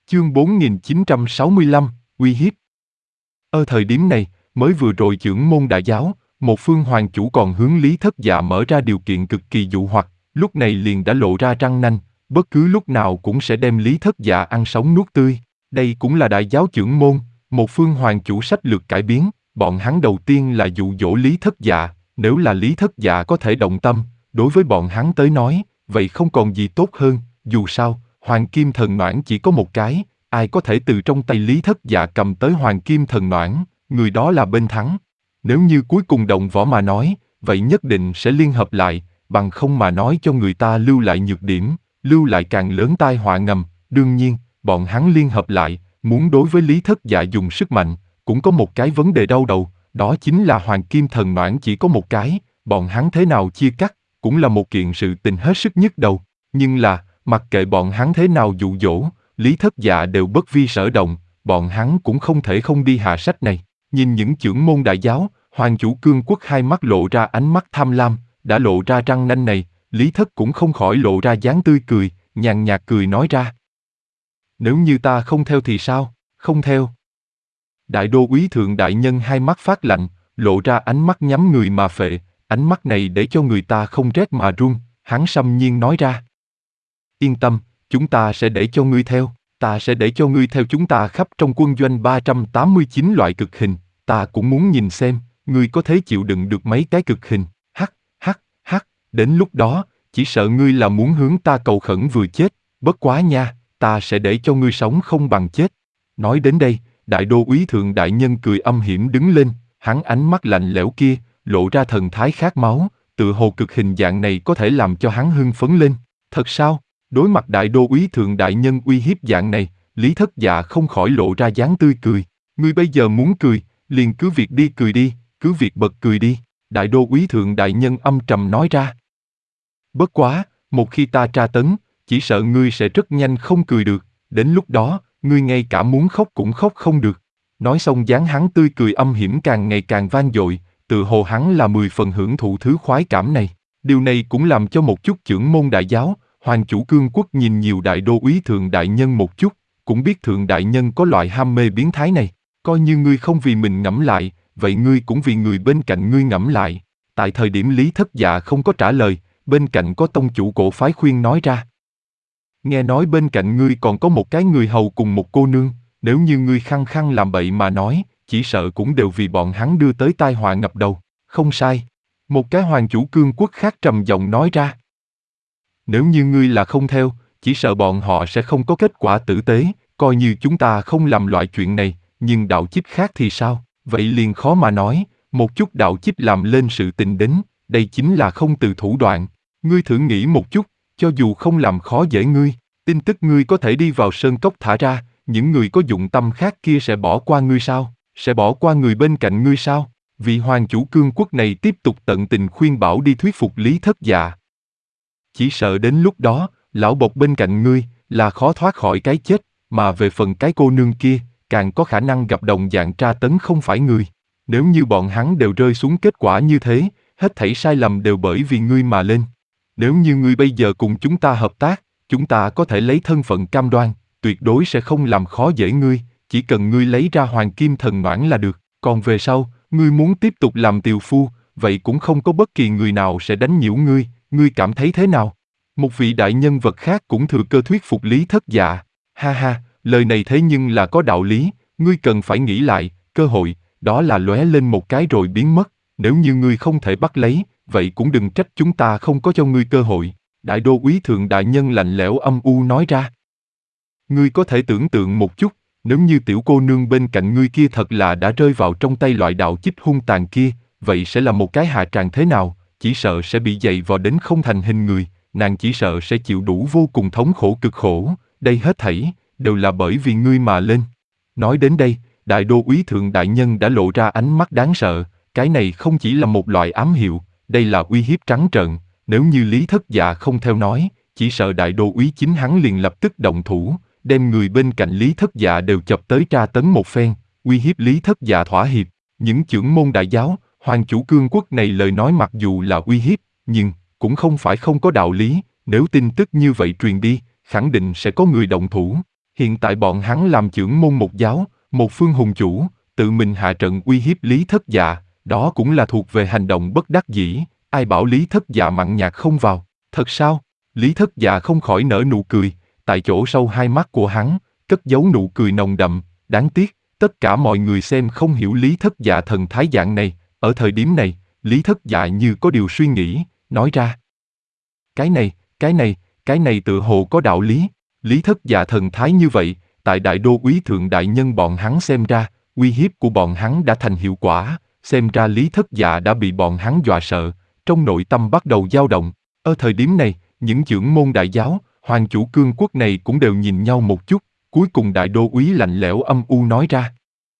Chương 4965, uy hiếp. Ở thời điểm này, mới vừa rồi chưởng môn đại giáo, một phương hoàng chủ còn hướng Lý Thất Dạ mở ra điều kiện cực kỳ dụ hoặc, lúc này liền đã lộ ra răng nanh, bất cứ lúc nào cũng sẽ đem Lý Thất Dạ ăn sống nuốt tươi. Đây cũng là đại giáo chưởng môn, một phương hoàng chủ sách lược cải biến, bọn hắn đầu tiên là dụ dỗ Lý Thất Dạ, nếu là Lý Thất Dạ có thể động tâm, đối với bọn hắn tới nói, vậy không còn gì tốt hơn, dù sao, Hoàng Kim Thần Noãn chỉ có một cái, ai có thể từ trong tay Lý Thất Dạ cầm tới Hoàng Kim Thần Noãn, người đó là bên thắng. Nếu như cuối cùng động võ mà nói, vậy nhất định sẽ liên hợp lại, bằng không mà nói cho người ta lưu lại nhược điểm, lưu lại càng lớn tai họa ngầm. Đương nhiên, bọn hắn liên hợp lại, muốn đối với Lý Thất Dạ dùng sức mạnh, cũng có một cái vấn đề đau đầu, đó chính là Hoàng Kim Thần Noãn chỉ có một cái, bọn hắn thế nào chia cắt, cũng là một kiện sự tình hết sức nhức đầu. Nhưng là, mặc kệ bọn hắn thế nào dụ dỗ, Lý Thất Dạ đều bất vi sở động, bọn hắn cũng không thể không đi hạ sách này. Nhìn những chưởng môn đại giáo, Hoàng chủ cương quốc hai mắt lộ ra ánh mắt tham lam, đã lộ ra răng nanh này, Lý Thất cũng không khỏi lộ ra dáng tươi cười, nhàn nhạt cười nói ra. Nếu như ta không theo thì sao, không theo. Đại đô úy thượng đại nhân hai mắt phát lạnh, lộ ra ánh mắt nhắm người mà phệ, ánh mắt này để cho người ta không rét mà run, hắn xâm nhiên nói ra. Yên tâm, chúng ta sẽ để cho ngươi theo, ta sẽ để cho ngươi theo chúng ta khắp trong quân doanh 389 loại cực hình, ta cũng muốn nhìn xem, ngươi có thể chịu đựng được mấy cái cực hình, hắc, đến lúc đó, chỉ sợ ngươi là muốn hướng ta cầu khẩn vừa chết, bất quá nha, ta sẽ để cho ngươi sống không bằng chết. Nói đến đây, đại đô úy thượng đại nhân cười âm hiểm đứng lên, hắn ánh mắt lạnh lẽo kia, lộ ra thần thái khát máu, tự hồ cực hình dạng này có thể làm cho hắn hưng phấn lên. Thật sao? Đối mặt đại đô úy thượng đại nhân uy hiếp dạng này, Lý Thất Dạ không khỏi lộ ra dáng tươi cười. Ngươi bây giờ muốn cười, liền cứ việc đi cười đi, cứ việc bật cười đi. Đại đô úy thượng đại nhân âm trầm nói ra. Bất quá, một khi ta tra tấn, chỉ sợ ngươi sẽ rất nhanh không cười được, đến lúc đó, ngươi ngay cả muốn khóc cũng khóc không được. Nói xong dáng hắn tươi cười âm hiểm càng ngày càng vang dội, tự hồ hắn là 10 phần hưởng thụ thứ khoái cảm này. Điều này cũng làm cho một chút chưởng môn đại giáo, Hoàng chủ cương quốc nhìn nhiều đại đô úy thượng đại nhân một chút, cũng biết thượng đại nhân có loại ham mê biến thái này. Coi như ngươi không vì mình ngẫm lại, vậy ngươi cũng vì người bên cạnh ngươi ngẫm lại. Tại thời điểm Lý Thất Dạ không có trả lời, bên cạnh có tông chủ cổ phái khuyên nói ra. Nghe nói bên cạnh ngươi còn có một cái người hầu cùng một cô nương, nếu như ngươi khăng khăng làm bậy mà nói, chỉ sợ cũng đều vì bọn hắn đưa tới tai họa ngập đầu. Không sai. Một cái hoàng chủ cương quốc khác trầm giọng nói ra. Nếu như ngươi là không theo, chỉ sợ bọn họ sẽ không có kết quả tử tế, coi như chúng ta không làm loại chuyện này, nhưng đạo chích khác thì sao? Vậy liền khó mà nói, một chút đạo chích làm lên sự tình đến, đây chính là không từ thủ đoạn. Ngươi thử nghĩ một chút, cho dù không làm khó dễ ngươi, tin tức ngươi có thể đi vào sơn cốc thả ra, những người có dụng tâm khác kia sẽ bỏ qua ngươi sao? Sẽ bỏ qua người bên cạnh ngươi sao? Vị hoàng chủ cương quốc này tiếp tục tận tình khuyên bảo đi thuyết phục Lý Thất Dạ. Chỉ sợ đến lúc đó, lão bộc bên cạnh ngươi, là khó thoát khỏi cái chết, mà về phần cái cô nương kia, càng có khả năng gặp đồng dạng tra tấn không phải ngươi. Nếu như bọn hắn đều rơi xuống kết quả như thế, hết thảy sai lầm đều bởi vì ngươi mà lên. Nếu như ngươi bây giờ cùng chúng ta hợp tác, chúng ta có thể lấy thân phận cam đoan, tuyệt đối sẽ không làm khó dễ ngươi, chỉ cần ngươi lấy ra Hoàng Kim Thần Noãn là được. Còn về sau, ngươi muốn tiếp tục làm tiều phu, vậy cũng không có bất kỳ người nào sẽ đánh nhiễu ngươi, ngươi cảm thấy thế nào? Một vị đại nhân vật khác cũng thừa cơ thuyết phục Lý Thất Dạ. Ha ha, lời này thế nhưng là có đạo lý, ngươi cần phải nghĩ lại, cơ hội, đó là lóe lên một cái rồi biến mất, nếu như ngươi không thể bắt lấy, vậy cũng đừng trách chúng ta không có cho ngươi cơ hội. Đại đô úy thượng đại nhân lạnh lẽo âm u nói ra. Ngươi có thể tưởng tượng một chút, nếu như tiểu cô nương bên cạnh ngươi kia thật là đã rơi vào trong tay loại đạo chích hung tàn kia, vậy sẽ là một cái hạ tràng thế nào? Chỉ sợ sẽ bị dày vò đến không thành hình người, nàng chỉ sợ sẽ chịu đủ vô cùng thống khổ cực khổ, đây hết thảy, đều là bởi vì ngươi mà lên. Nói đến đây, đại đô úy thượng đại nhân đã lộ ra ánh mắt đáng sợ, cái này không chỉ là một loại ám hiệu, đây là uy hiếp trắng trợn, nếu như Lý Thất Dạ không theo nói, chỉ sợ đại đô úy chính hắn liền lập tức động thủ, đem người bên cạnh Lý Thất Dạ đều chọc tới tra tấn một phen, uy hiếp Lý Thất Dạ thỏa hiệp. Những chưởng môn đại giáo, hoàng chủ cương quốc này lời nói mặc dù là uy hiếp, nhưng cũng không phải không có đạo lý, nếu tin tức như vậy truyền đi, khẳng định sẽ có người động thủ. Hiện tại bọn hắn làm chưởng môn một giáo, một phương hùng chủ, tự mình hạ trận uy hiếp Lý Thất Dạ, đó cũng là thuộc về hành động bất đắc dĩ, ai bảo Lý Thất Dạ mặn nhạt không vào, thật sao? Lý Thất Dạ không khỏi nở nụ cười, tại chỗ sâu hai mắt của hắn, cất giấu nụ cười nồng đậm, đáng tiếc, tất cả mọi người xem không hiểu Lý Thất Dạ thần thái dạng này, ở thời điểm này, Lý Thất Dạ như có điều suy nghĩ, nói ra. Cái này tựa hồ có đạo lý, Lý Thất Dạ thần thái như vậy, tại đại đô úy thượng đại nhân bọn hắn xem ra, uy hiếp của bọn hắn đã thành hiệu quả, xem ra Lý Thất Dạ đã bị bọn hắn dọa sợ, trong nội tâm bắt đầu dao động. Ở thời điểm này, những chưởng môn đại giáo, hoàng chủ cương quốc này cũng đều nhìn nhau một chút, cuối cùng đại đô úy lạnh lẽo âm u nói ra.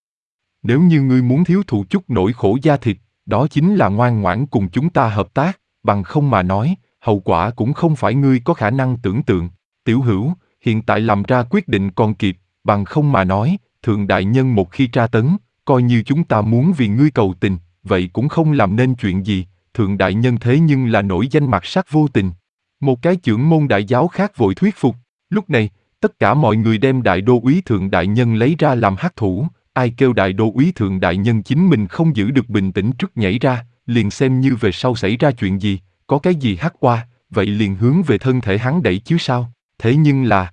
Nếu như ngươi muốn thiếu thụ chút nỗi khổ da thịt, đó chính là ngoan ngoãn cùng chúng ta hợp tác, bằng không mà nói, hậu quả cũng không phải ngươi có khả năng tưởng tượng. Tiểu hữu, hiện tại làm ra quyết định còn kịp, bằng không mà nói, thượng đại nhân một khi tra tấn, coi như chúng ta muốn vì ngươi cầu tình, vậy cũng không làm nên chuyện gì, thượng đại nhân thế nhưng là nổi danh mặt sắc vô tình. Một cái chưởng môn đại giáo khác vội thuyết phục, lúc này, tất cả mọi người đem đại đô úy thượng đại nhân lấy ra làm hắc thủ, ai kêu đại đô úy thượng đại nhân chính mình không giữ được bình tĩnh trước nhảy ra, liền xem như về sau xảy ra chuyện gì, có cái gì hắc oa, vậy liền hướng về thân thể hắn đẩy chứ sao, thế nhưng là...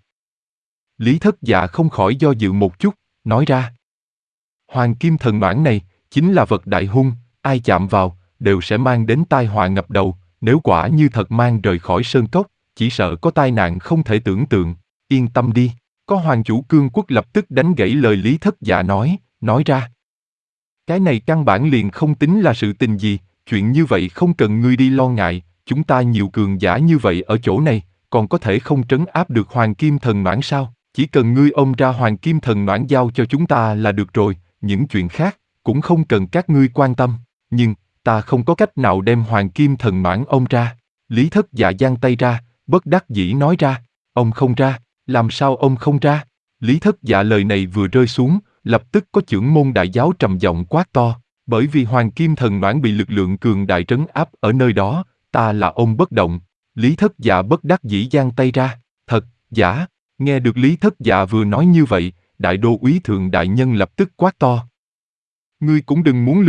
Lý Thất Dạ không khỏi do dự một chút, nói ra. Hoàng kim thần noãn này, chính là vật đại hung, ai chạm vào, đều sẽ mang đến tai họa ngập đầu, nếu quả như thật mang rời khỏi sơn cốc, chỉ sợ có tai nạn không thể tưởng tượng, yên tâm đi, có hoàng chủ cương quốc lập tức đánh gãy lời Lý Thất Dạ nói ra. Cái này căn bản liền không tính là sự tình gì, chuyện như vậy không cần ngươi đi lo ngại, chúng ta nhiều cường giả như vậy ở chỗ này, còn có thể không trấn áp được hoàng kim thần noãn sao, chỉ cần ngươi ôm ra hoàng kim thần noãn giao cho chúng ta là được rồi, những chuyện khác, cũng không cần các ngươi quan tâm, nhưng, ta không có cách nào đem hoàng kim thần noãn ôm ra. Lý Thất Dạ giang tay ra, bất đắc dĩ nói ra, ông không ra, làm sao ông không ra? Lý Thất Dạ lời này vừa rơi xuống, lập tức có chưởng môn đại giáo trầm giọng quát to, bởi vì hoàng kim thần noãn bị lực lượng cường đại trấn áp ở nơi đó, ta là ôm bất động. Lý Thất Dạ bất đắc dĩ giang tay ra, thật, giả, nghe được Lý Thất Dạ vừa nói như vậy, đại đô úy thượng đại nhân lập tức quát to. Ngươi cũng đừng muốn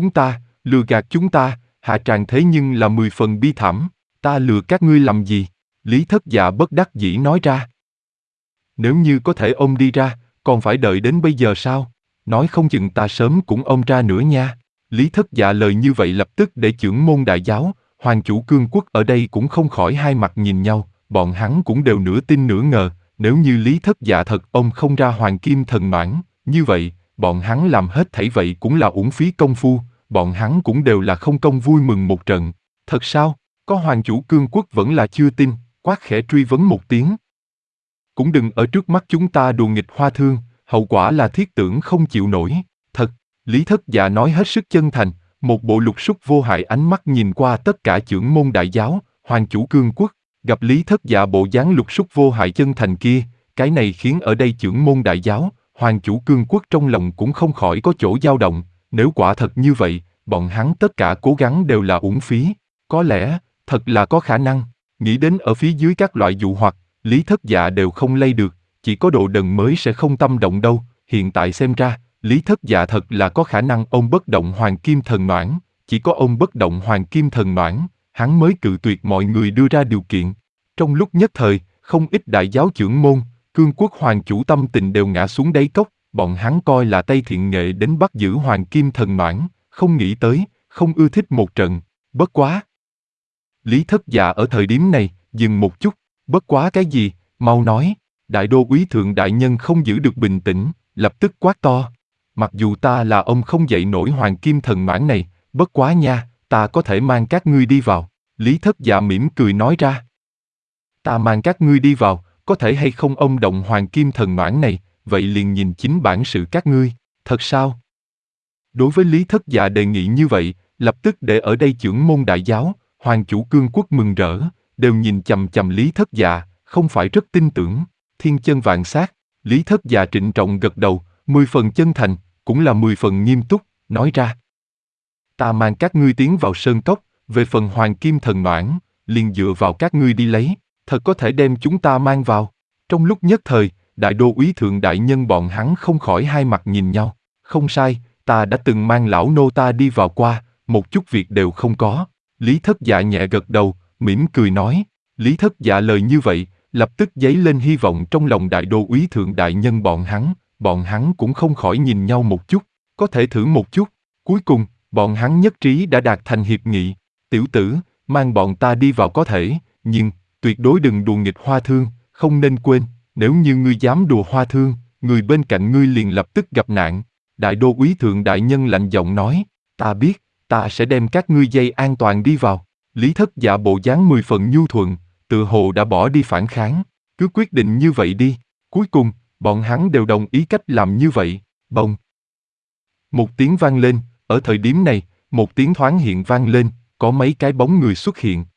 lừa gạt chúng ta, hạ tràng thế nhưng là 10 phần bi thảm, ta lừa các ngươi làm gì? Lý Thất Dạ bất đắc dĩ nói ra. Nếu như có thể ôm đi ra, còn phải đợi đến bây giờ sao? Nói không chừng ta sớm cũng ôm ra nữa nha. Lý Thất Dạ lời như vậy lập tức để chưởng môn đại giáo, hoàng chủ cương quốc ở đây cũng không khỏi hai mặt nhìn nhau, bọn hắn cũng đều nửa tin nửa ngờ, nếu như Lý Thất Dạ thật ôm không ra hoàng kim thần noãn, như vậy, bọn hắn làm hết thảy vậy cũng là uổng phí công phu, bọn hắn cũng đều là không công vui mừng một trận. Thật sao? Có hoàng chủ cương quốc vẫn là chưa tin, quát khẽ truy vấn một tiếng. Cũng đừng ở trước mắt chúng ta đùa nghịch hoa thương, hậu quả là thiết tưởng không chịu nổi. Thật, Lý Thất Dạ nói hết sức chân thành, một bộ lục súc vô hại ánh mắt nhìn qua tất cả chưởng môn đại giáo, hoàng chủ cương quốc, gặp Lý Thất Dạ bộ dáng lục súc vô hại chân thành kia, cái này khiến ở đây chưởng môn đại giáo, hoàng chủ cương quốc trong lòng cũng không khỏi có chỗ dao động, nếu quả thật như vậy, bọn hắn tất cả cố gắng đều là uổng phí, có lẽ, thật là có khả năng, nghĩ đến ở phía dưới các loại dụ hoặc, Lý Thất Dạ đều không lay được, chỉ có độ đần mới sẽ không tâm động đâu, hiện tại xem ra, Lý Thất Dạ thật là có khả năng ôm bất động hoàng kim thần noãn, chỉ có ôm bất động hoàng kim thần noãn, hắn mới cự tuyệt mọi người đưa ra điều kiện. Trong lúc nhất thời, không ít đại giáo chưởng môn, cương quốc hoàng chủ tâm tình đều ngã xuống đáy cốc, bọn hắn coi là Tây Thiện Nghệ đến bắt giữ hoàng kim thần noãn, không nghĩ tới, không ưa thích một trận, bất quá. Lý Thất Dạ ở thời điểm này, dừng một chút, bất quá cái gì, mau nói, đại đô úy thượng đại nhân không giữ được bình tĩnh, lập tức quát to. Mặc dù ta là ông không dậy nổi hoàng kim thần noãn này, bất quá nha, ta có thể mang các ngươi đi vào. Lý Thất Dạ mỉm cười nói ra. Ta mang các ngươi đi vào, có thể hay không ông động hoàng kim thần noãn này, vậy liền nhìn chính bản sự các ngươi, thật sao? Đối với Lý Thất Dạ đề nghị như vậy, lập tức để ở đây chưởng môn đại giáo, hoàng chủ cương quốc mừng rỡ, đều nhìn chằm chằm Lý Thất Dạ, không phải rất tin tưởng, thiên chân vạn sát. Lý Thất Dạ trịnh trọng gật đầu, 10 phần chân thành, cũng là 10 phần nghiêm túc, nói ra. Ta mang các ngươi tiến vào sơn cốc, về phần hoàng kim thần noãn, liền dựa vào các ngươi đi lấy, thật có thể đem chúng ta mang vào. Trong lúc nhất thời, đại đô úy thượng đại nhân bọn hắn không khỏi hai mặt nhìn nhau. Không sai, ta đã từng mang lão nô ta đi vào qua, một chút việc đều không có. Lý Thất Dạ nhẹ gật đầu, mỉm cười nói. Lý Thất Dạ lời như vậy, lập tức dấy lên hy vọng trong lòng đại đô úy thượng đại nhân bọn hắn cũng không khỏi nhìn nhau một chút, có thể thử một chút. Cuối cùng, bọn hắn nhất trí đã đạt thành hiệp nghị. Tiểu tử, mang bọn ta đi vào có thể, nhưng, tuyệt đối đừng đùa nghịch Hoa Thương, không nên quên, nếu như ngươi dám đùa Hoa Thương, người bên cạnh ngươi liền lập tức gặp nạn. Đại đô úy thượng đại nhân lạnh giọng nói, ta biết, ta sẽ đem các ngươi dây an toàn đi vào. Lý Thất Dạ bộ dáng 10 phần nhu thuận, tự hồ đã bỏ đi phản kháng, cứ quyết định như vậy đi. Cuối cùng, bọn hắn đều đồng ý cách làm như vậy. Bông. Một tiếng vang lên, ở thời điểm này, một tiếng thoáng hiện vang lên, có mấy cái bóng người xuất hiện,